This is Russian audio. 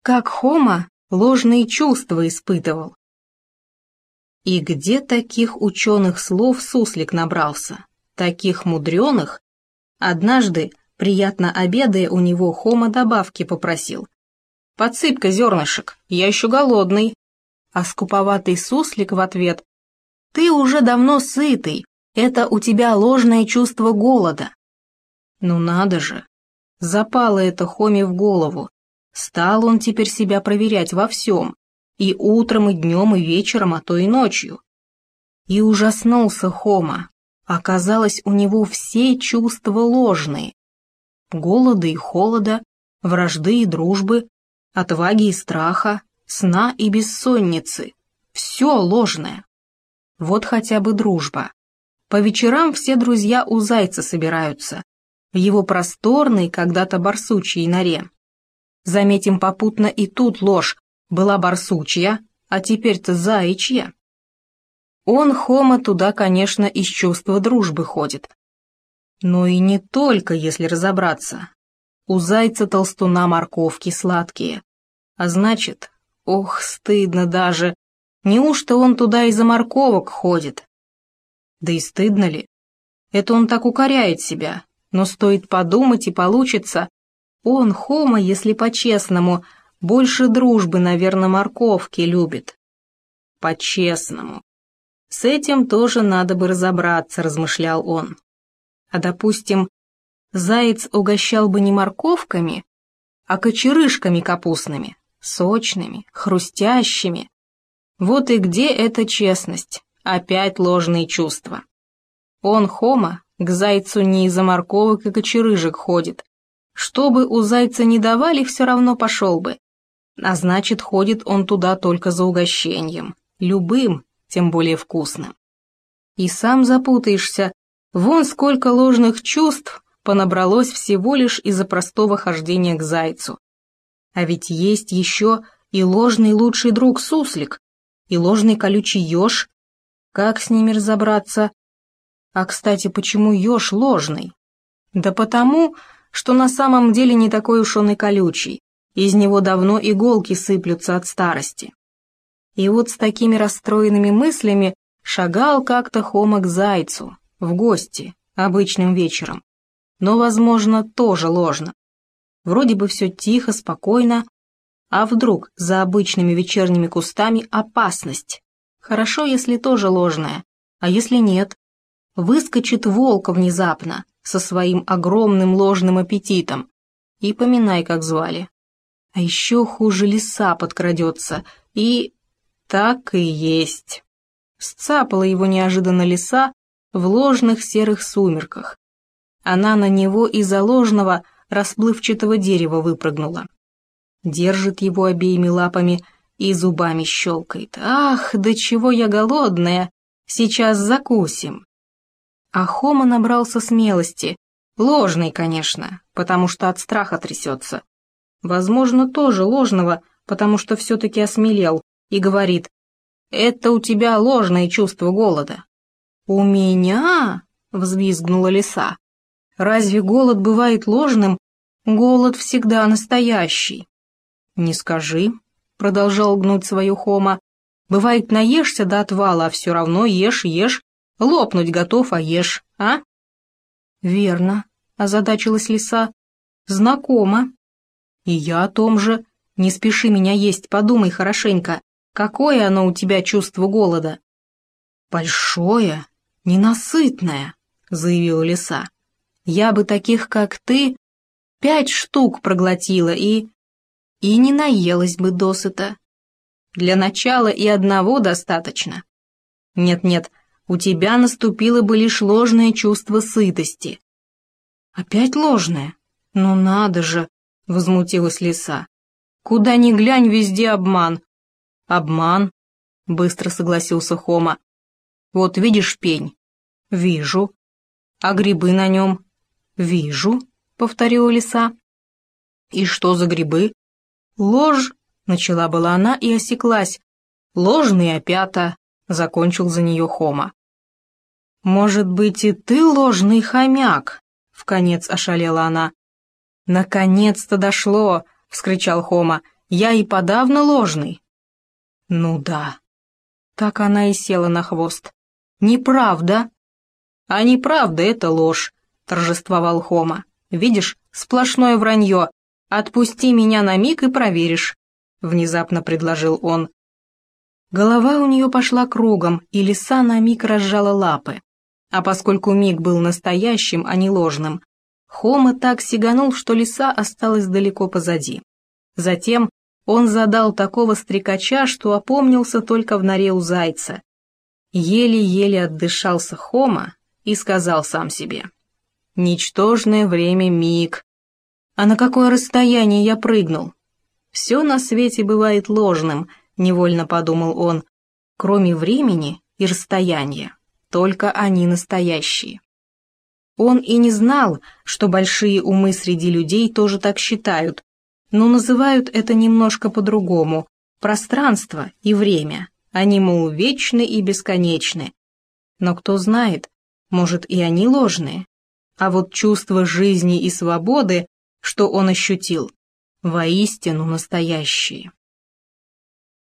как Хома ложные чувства испытывал. И где таких ученых слов суслик набрался, таких мудреных? Однажды, приятно обедая у него, Хома добавки попросил. «Подсыпь-ка зернышек, я еще голодный». А скуповатый суслик в ответ: «Ты уже давно сытый, это у тебя ложное чувство голода». Ну надо же, запало это Хоме в голову. Стал он теперь себя проверять во всем, и утром, и днем, и вечером, а то и ночью. И ужаснулся Хома. Оказалось, у него все чувства ложные. Голода и холода, вражды и дружбы, отваги и страха, сна и бессонницы. Все ложное. Вот хотя бы дружба. По вечерам все друзья у зайца собираются, в его просторной, когда-то барсучьей норе. Заметим попутно и тут ложь. Была барсучья, а теперь-то заячья. Он, Хома, туда, конечно, из чувства дружбы ходит. Но и не только, если разобраться. У зайца-толстуна морковки сладкие. А значит, ох, стыдно даже. Неужто он туда из-за морковок ходит? Да и стыдно ли? Это он так укоряет себя. Но стоит подумать, и получится. Он, Хома, если по-честному, больше дружбы, наверное, морковки любит. По-честному. С этим тоже надо бы разобраться, размышлял он. А, допустим, заяц угощал бы не морковками, а кочерышками капустными, сочными, хрустящими. Вот и где эта честность, опять ложные чувства. Он, Хома, к зайцу не из-за морковок и кочерыжек ходит. Что бы у зайца не давали, все равно пошел бы. А значит, ходит он туда только за угощением, любым, тем более вкусным. И сам запутаешься, вон сколько ложных чувств понабралось всего лишь из-за простого хождения к зайцу. А ведь есть еще и ложный лучший друг суслик, и ложный колючий еж. Как с ними разобраться? А, кстати, почему еж ложный? Да потому, что на самом деле не такой уж он и колючий, из него давно иголки сыплются от старости. И вот с такими расстроенными мыслями шагал как-то Хома к зайцу, в гости, обычным вечером. Но, возможно, тоже ложно. Вроде бы все тихо, спокойно, а вдруг за обычными вечерними кустами опасность? Хорошо, если тоже ложная, а если нет? Выскочит волк внезапно, со своим огромным ложным аппетитом. И поминай, как звали. А еще хуже лиса подкрадется, и... Так и есть. Сцапала его неожиданно лиса в ложных серых сумерках. Она на него из-за ложного расплывчатого дерева выпрыгнула. Держит его обеими лапами и зубами щелкает. «Ах, до чего я голодная! Сейчас закусим!» А Хома набрался смелости, ложной, конечно, потому что от страха трясется. Возможно, тоже ложного, потому что все-таки осмелел, и говорит: «Это у тебя ложное чувство голода». «У меня?» — взвизгнула лиса. «Разве голод бывает ложным? Голод всегда настоящий». «Не скажи», — продолжал гнуть свою Хома. «Бывает, наешься до отвала, а все равно ешь, лопнуть готов, а ешь, а?» «Верно», — озадачилась лиса. «Знакомо». «И я о том же. Не спеши меня есть, подумай хорошенько. Какое оно у тебя чувство голода?» «Большое, ненасытное», — заявила лиса. «Я бы таких, как ты, 5 штук проглотила и не наелась бы досыта. Для начала и одного достаточно. Нет-нет, у тебя наступило бы лишь ложное чувство сытости». «Опять ложное? Ну надо же», — возмутилась лиса. «Куда ни глянь, везде обман». «Обман», — быстро согласился Хома. «Вот видишь пень?» «Вижу». «А грибы на нем?» «Вижу», — повторила лиса. «И что за грибы?» «Ложь», — начала была она и осеклась. «Ложные опята», — закончил за нее Хома. «Может быть, и ты ложный хомяк?» — вконец ошалела она. «Наконец-то дошло!» — вскричал Хома. Я и подавно ложный». «Ну да». Так она и села на хвост. «Неправда». «А неправда — это ложь», — торжествовал Хома. «Видишь, сплошное вранье. Отпусти меня на миг и проверишь», — внезапно предложил он. Голова у нее пошла кругом, и лиса на миг разжала лапы. А поскольку миг был настоящим, а не ложным, Хома так сиганул, что лиса осталась далеко позади. Затем он задал такого стрекача, что опомнился только в норе у зайца. Еле-еле отдышался Хома и сказал сам себе: «Ничтожное время миг. А на какое расстояние я прыгнул? Все на свете бывает ложным», — невольно подумал он, «кроме времени и расстояния. Только они настоящие». Он и не знал, что большие умы среди людей тоже так считают, но называют это немножко по-другому — пространство и время. Они, мол, вечны и бесконечны. Но кто знает, может, и они ложные. А вот чувство жизни и свободы, что он ощутил, воистину настоящие.